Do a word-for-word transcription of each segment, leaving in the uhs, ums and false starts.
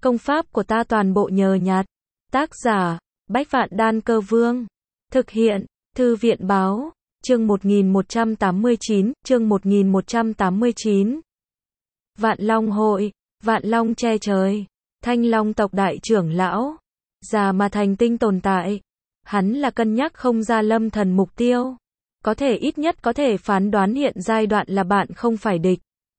Công pháp của ta toàn bộ nhờ nhặt. Tác giả, Bách Vạn Đan Cơ Vương. Thực hiện, Thư viện Báo. Chương một nghìn một trăm tám mươi chín, chương một nghìn một trăm tám mươi chín. Vạn Long Hội, Vạn Long che trời. Thanh Long tộc đại trưởng lão. Già mà thành tinh tồn tại. Hắn là cân nhắc không ra Lâm Thần mục tiêu. Có thể ít nhất có thể phán đoán hiện giai đoạn là bạn không phải địch.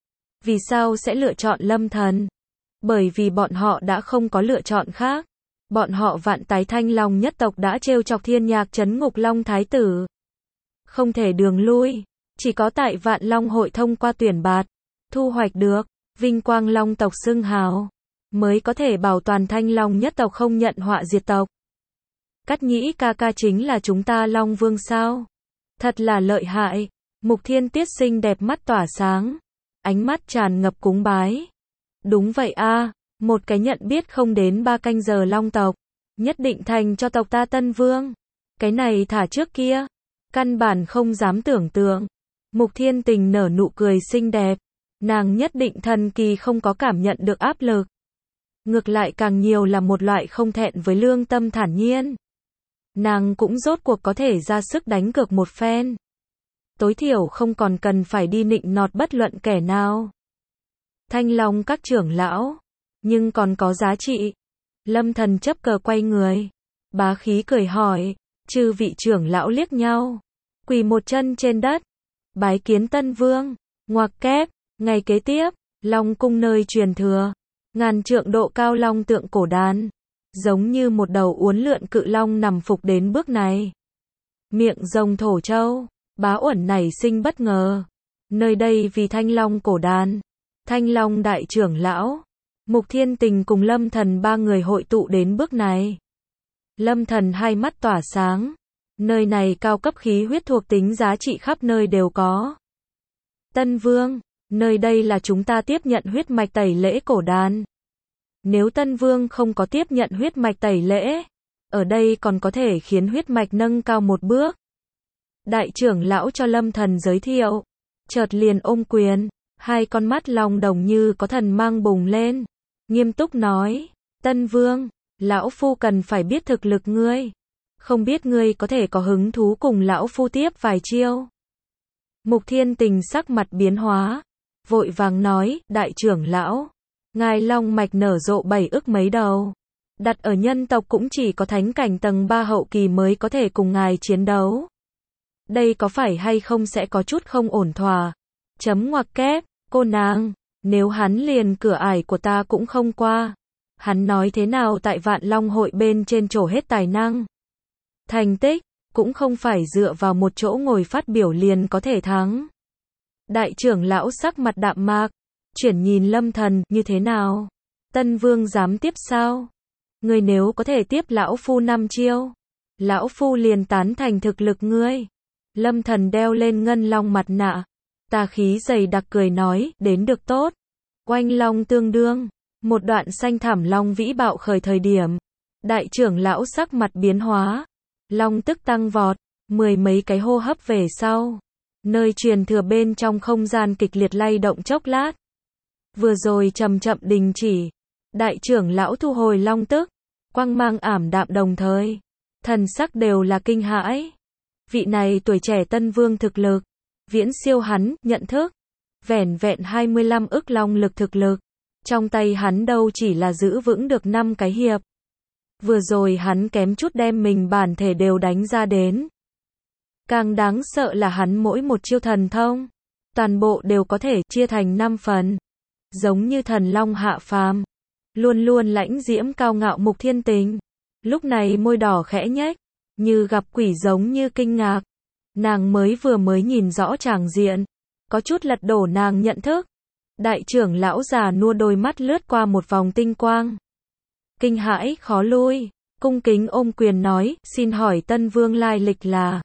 Vì sao sẽ lựa chọn Lâm Thần? Bởi vì bọn họ đã không có lựa chọn khác. Bọn họ Vạn Tái Thanh Long nhất tộc đã trêu chọc Thiên Nhạc trấn ngục Long Thái tử. Không thể đường lui. Chỉ có tại Vạn Long hội thông qua tuyển bạt, thu hoạch được vinh quang Long tộc xưng hào, mới có thể bảo toàn Thanh Long nhất tộc không nhận họa diệt tộc. Cắt Nhĩ ca ca chính là chúng ta Long Vương sao? Thật là lợi hại. Mục Thiên Tiết xinh đẹp mắt tỏa sáng, ánh mắt tràn ngập cúng bái. Đúng vậy a, một cái nhận biết không đến ba canh giờ Long tộc, nhất định thành cho tộc ta Tân Vương. Cái này thả trước kia, căn bản không dám tưởng tượng. Mục Thiên Tình nở nụ cười xinh đẹp, nàng nhất định thần kỳ không có cảm nhận được áp lực. Ngược lại càng nhiều là một loại không thẹn với lương tâm thản nhiên. Nàng cũng rốt cuộc có thể ra sức đánh cược một phen. Tối thiểu không còn cần phải đi nịnh nọt bất luận kẻ nào. Thanh Long các trưởng lão, nhưng còn có giá trị. Lâm Thần chấp cờ quay người, bá khí cười hỏi, chư vị trưởng lão liếc nhau, quỳ một chân trên đất, bái kiến Tân Vương. Ngoặc kép, ngày kế tiếp, Long cung nơi truyền thừa, ngàn trượng độ cao long tượng cổ đàn, giống như một đầu uốn lượn cự long nằm phục đến bước này. Miệng rồng thổ châu, bá uẩn nảy sinh bất ngờ. Nơi đây vì Thanh Long cổ đàn, Thanh Long đại trưởng lão, Mục Thiên Tình cùng Lâm Thần ba người hội tụ đến bước này. Lâm Thần hai mắt tỏa sáng. Nơi này cao cấp khí huyết thuộc tính giá trị khắp nơi đều có. Tân Vương, nơi đây là chúng ta tiếp nhận huyết mạch tẩy lễ cổ đàn. Nếu Tân Vương không có tiếp nhận huyết mạch tẩy lễ, ở đây còn có thể khiến huyết mạch nâng cao một bước. Đại trưởng lão cho Lâm Thần giới thiệu, chợt liền ôm quyền, hai con mắt long đồng như có thần mang bùng lên, nghiêm túc nói, Tân Vương, lão phu cần phải biết thực lực ngươi. Không biết ngươi có thể có hứng thú cùng lão phu tiếp vài chiêu. Mục Thiên Tình sắc mặt biến hóa, vội vàng nói, đại trưởng lão, ngài long mạch nở rộ bảy ức mấy đầu, đặt ở nhân tộc cũng chỉ có thánh cảnh tầng ba hậu kỳ mới có thể cùng ngài chiến đấu. Đây có phải hay không sẽ có chút không ổn thỏa? Chấm ngoặc kép, cô nàng, nếu hắn liền cửa ải của ta cũng không qua, hắn nói thế nào tại Vạn Long hội bên trên trổ hết tài năng. Thành tích, cũng không phải dựa vào một chỗ ngồi phát biểu liền có thể thắng. Đại trưởng lão sắc mặt đạm mạc, chuyển nhìn Lâm Thần, như thế nào? Tân Vương dám tiếp sao? Ngươi nếu có thể tiếp lão phu năm chiêu, lão phu liền tán thành thực lực ngươi. Lâm Thần đeo lên ngân long mặt nạ, tà khí dày đặc cười nói, đến được tốt. Oanh long tương đương, một đoạn xanh thảm long vĩ bạo khởi thời điểm, đại trưởng lão sắc mặt biến hóa. Long tức tăng vọt, mười mấy cái hô hấp về sau, nơi truyền thừa bên trong không gian kịch liệt lay động chốc lát. Vừa rồi chậm chậm đình chỉ, đại trưởng lão thu hồi long tức, quang mang ảm đạm đồng thời, thần sắc đều là kinh hãi. Vị này tuổi trẻ Tân Vương thực lực, viễn siêu hắn, nhận thức, vẻn vẹn hai mươi lăm ức long lực thực lực, trong tay hắn đâu chỉ là giữ vững được năm cái hiệp. Vừa rồi hắn kém chút đem mình bản thể đều đánh ra đến. Càng đáng sợ là hắn mỗi một chiêu thần thông, toàn bộ đều có thể chia thành năm phần. Giống như thần long hạ phàm, luôn luôn lãnh diễm cao ngạo Mục Thiên Tình. Lúc này môi đỏ khẽ nhếch, như gặp quỷ giống như kinh ngạc. Nàng mới vừa mới nhìn rõ tràng diện, có chút lật đổ nàng nhận thức. Đại trưởng lão già nua đôi mắt lướt qua một vòng tinh quang. Kinh hãi khó lui, cung kính ôm quyền nói, xin hỏi Tân Vương lai lịch là.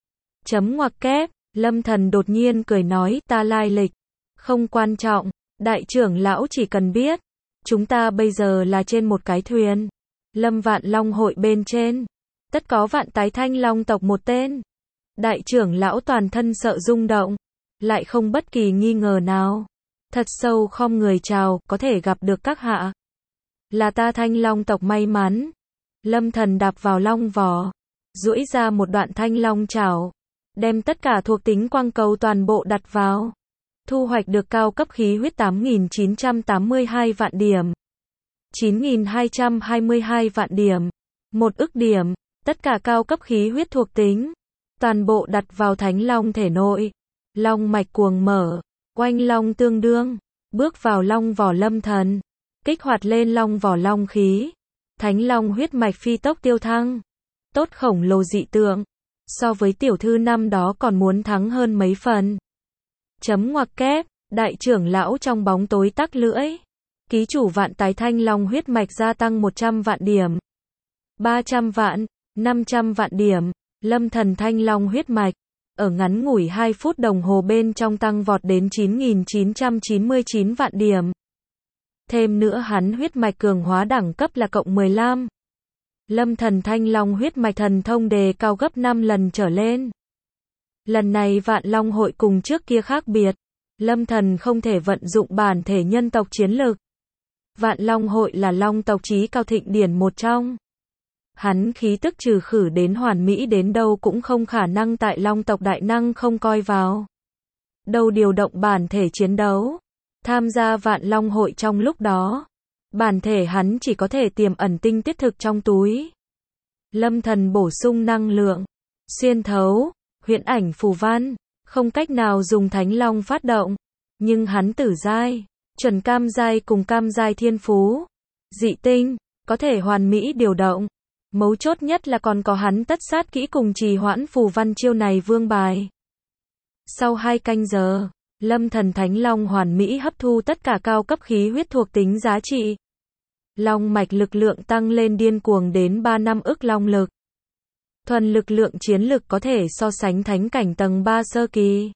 Chấm ngoặc kép, Lâm Thần đột nhiên cười nói, ta lai lịch không quan trọng, đại trưởng lão chỉ cần biết, chúng ta bây giờ là trên một cái thuyền, Lâm Vạn Long hội bên trên, tất có Vạn Tái Thanh Long tộc một tên. Đại trưởng lão toàn thân sợ rung động, lại không bất kỳ nghi ngờ nào, thật sâu khom người chào, có thể gặp được các hạ. Là ta Thanh Long tộc may mắn. Lâm Thần đạp vào long vò, duỗi ra một đoạn thanh long chảo, đem tất cả thuộc tính quang cầu toàn bộ đặt vào. Thu hoạch được cao cấp khí huyết tám nghìn chín trăm tám mươi hai vạn điểm, chín nghìn hai trăm hai mươi hai vạn điểm, một ức điểm, tất cả cao cấp khí huyết thuộc tính, toàn bộ đặt vào Thánh Long thể nội. Long mạch cuồng mở, oanh long tương đương, bước vào long vỏ Lâm Thần, kích hoạt lên long vỏ long khí. Thánh Long huyết mạch phi tốc tiêu thăng, tốt khổng lồ dị tượng, so với tiểu thư năm đó còn muốn thắng hơn mấy phần. Chấm ngoặc kép, đại trưởng lão trong bóng tối tắc lưỡi. Ký chủ vạn tái Thanh Long huyết mạch gia tăng một trăm vạn điểm, ba trăm vạn, năm trăm vạn điểm. Lâm Thần Thanh Long huyết mạch, ở ngắn ngủi hai phút đồng hồ bên trong tăng vọt đến chín nghìn chín trăm chín mươi chín vạn điểm. Thêm nữa hắn huyết mạch cường hóa đẳng cấp là cộng mười lăm. Lâm Thần Thanh Long huyết mạch thần thông đề cao gấp năm lần trở lên. Lần này Vạn Long hội cùng trước kia khác biệt. Lâm Thần không thể vận dụng bản thể nhân tộc chiến lực. Vạn Long hội là long tộc chí cao thịnh điển một trong. Hắn khí tức trừ khử đến hoàn mỹ đến đâu cũng không khả năng tại long tộc đại năng không coi vào. Đâu điều động bản thể chiến đấu. Tham gia Vạn Long hội trong lúc đó, bản thể hắn chỉ có thể tiềm ẩn tinh tiết thực trong túi. Lâm Thần bổ sung năng lượng, xuyên thấu, huyễn ảnh phù văn, không cách nào dùng Thánh Long phát động, nhưng hắn tử giai, chuẩn cam giai cùng cam giai thiên phú, dị tinh, có thể hoàn mỹ điều động. Mấu chốt nhất là còn có hắn tất sát kỹ cùng trì hoãn phù văn chiêu này vương bài. Sau hai canh giờ, Lâm Thần Thánh Long hoàn mỹ hấp thu tất cả cao cấp khí huyết thuộc tính giá trị. Long mạch lực lượng tăng lên điên cuồng đến ba năm ức long lực. Thuần lực lượng chiến lực có thể so sánh thánh cảnh tầng ba sơ kỳ.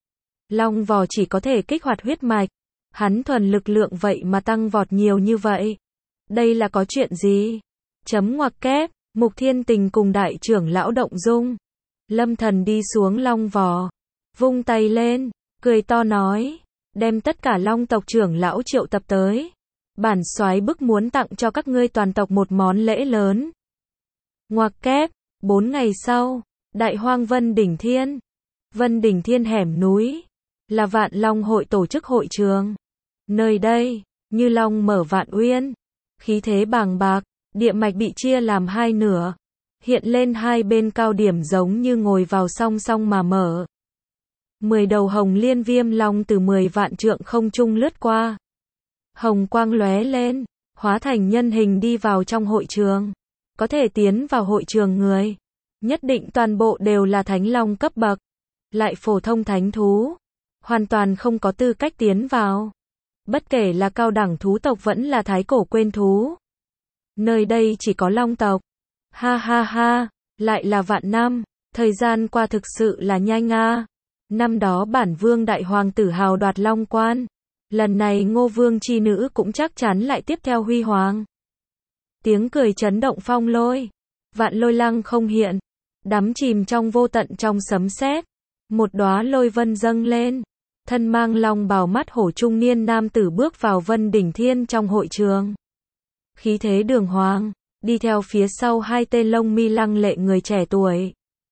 Long vò chỉ có thể kích hoạt huyết mạch. Hắn thuần lực lượng vậy mà tăng vọt nhiều như vậy. Đây là có chuyện gì? Chấm ngoặc kép, Mục Thiên Tình cùng đại trưởng lão động dung. Lâm Thần đi xuống long vò, vung tay lên, cười to nói, đem tất cả long tộc trưởng lão triệu tập tới. Bản soái bức muốn tặng cho các ngươi toàn tộc một món lễ lớn. Ngoặc kép, bốn ngày sau, Đại Hoang Vân Đỉnh Thiên. Vân Đỉnh Thiên hẻm núi, là Vạn Long hội tổ chức hội trường. Nơi đây, như long mở vạn uyên, khí thế bàng bạc, địa mạch bị chia làm hai nửa, hiện lên hai bên cao điểm giống như ngồi vào song song mà mở. Mười đầu hồng liên viêm long từ mười vạn trượng không trung lướt qua. Hồng quang lóe lên, hóa thành nhân hình đi vào trong hội trường. Có thể tiến vào hội trường người, nhất định toàn bộ đều là thánh long cấp bậc. Lại phổ thông thánh thú, hoàn toàn không có tư cách tiến vào. Bất kể là cao đẳng thú tộc vẫn là thái cổ quên thú. Nơi đây chỉ có long tộc. Ha ha ha, lại là vạn năm, thời gian qua thực sự là nhanh a. Năm đó bản vương đại hoàng tử hào đoạt long quan. Lần này Ngô Vương chi nữ cũng chắc chắn lại tiếp theo huy hoàng. Tiếng cười chấn động phong lôi. Vạn lôi lăng không hiện. Đắm chìm trong vô tận trong sấm sét. Một đóa lôi vân dâng lên. Thân mang long bào mắt hổ trung niên nam tử bước vào Vân Đỉnh Thiên trong hội trường. Khí thế đường hoàng, đi theo phía sau hai tên lông mi lăng lệ người trẻ tuổi.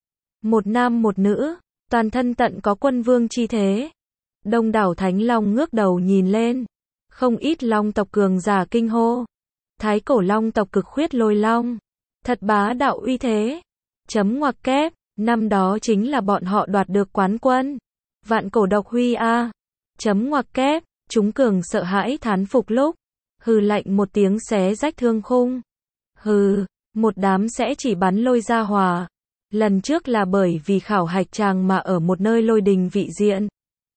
Một nam một nữ, toàn thân tận có quân vương chi thế. Đông đảo thánh long ngước đầu nhìn lên. Không ít long tộc cường giả kinh hô. Thái cổ long tộc cực khuyết lôi long. Thật bá đạo uy thế. Chấm ngoặc kép, năm đó chính là bọn họ đoạt được quán quân. Vạn cổ độc huy a. Chấm ngoặc kép, chúng cường sợ hãi thán phục lúc. Hừ lạnh một tiếng xé rách thương khung. Hừ, một đám sẽ chỉ bắn lôi ra hòa. Lần trước là bởi vì khảo hạch chàng mà ở một nơi lôi đình vị diện.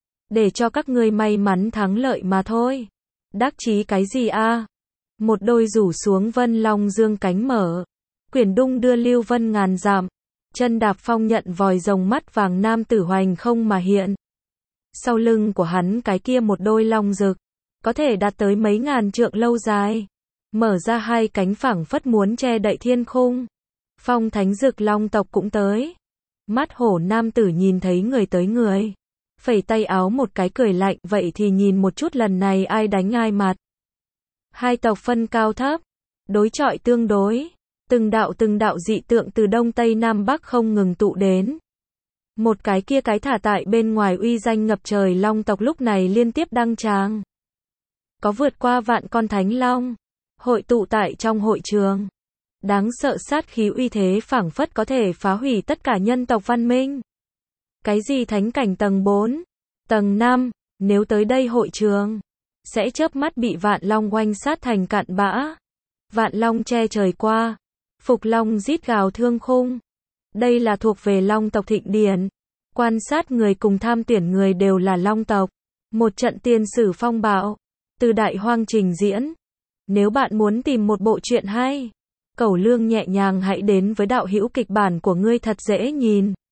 Để cho các ngươi may mắn thắng lợi mà thôi. Đắc chí cái gì a? Một đôi rủ xuống vân long dương cánh mở. Quyển đung đưa lưu vân ngàn dặm. Chân đạp phong nhận vòi rồng mắt vàng nam tử hoành không mà hiện. Sau lưng của hắn cái kia một đôi long rực. Có thể đạt tới mấy ngàn trượng lâu dài. Mở ra hai cánh phẳng phất muốn che đậy thiên khung. Phong thánh rực long tộc cũng tới. Mắt hổ nam tử nhìn thấy người tới người. Phẩy tay áo một cái cười lạnh, vậy thì nhìn một chút lần này ai đánh ai mặt. Hai tộc phân cao thấp, đối chọi tương đối, từng đạo từng đạo dị tượng từ đông tây nam bắc không ngừng tụ đến. Một cái kia cái thả tại bên ngoài uy danh ngập trời long tộc lúc này liên tiếp đăng tràng. Có vượt qua vạn con thánh long, hội tụ tại trong hội trường. Đáng sợ sát khí uy thế phảng phất có thể phá hủy tất cả nhân tộc văn minh. Cái gì thánh cảnh tầng bốn, tầng năm, nếu tới đây hội trường, sẽ chớp mắt bị vạn long oanh sát thành cạn bã. Vạn long che trời qua, phục long rít gào thương khung. Đây là thuộc về long tộc thịnh điển. Quan sát người cùng tham tuyển người đều là long tộc. Một trận tiên sử phong bạo, từ đại hoang trình diễn. Nếu bạn muốn tìm một bộ truyện hay, cẩu lương nhẹ nhàng hãy đến với đạo hữu kịch bản của ngươi thật dễ nhìn.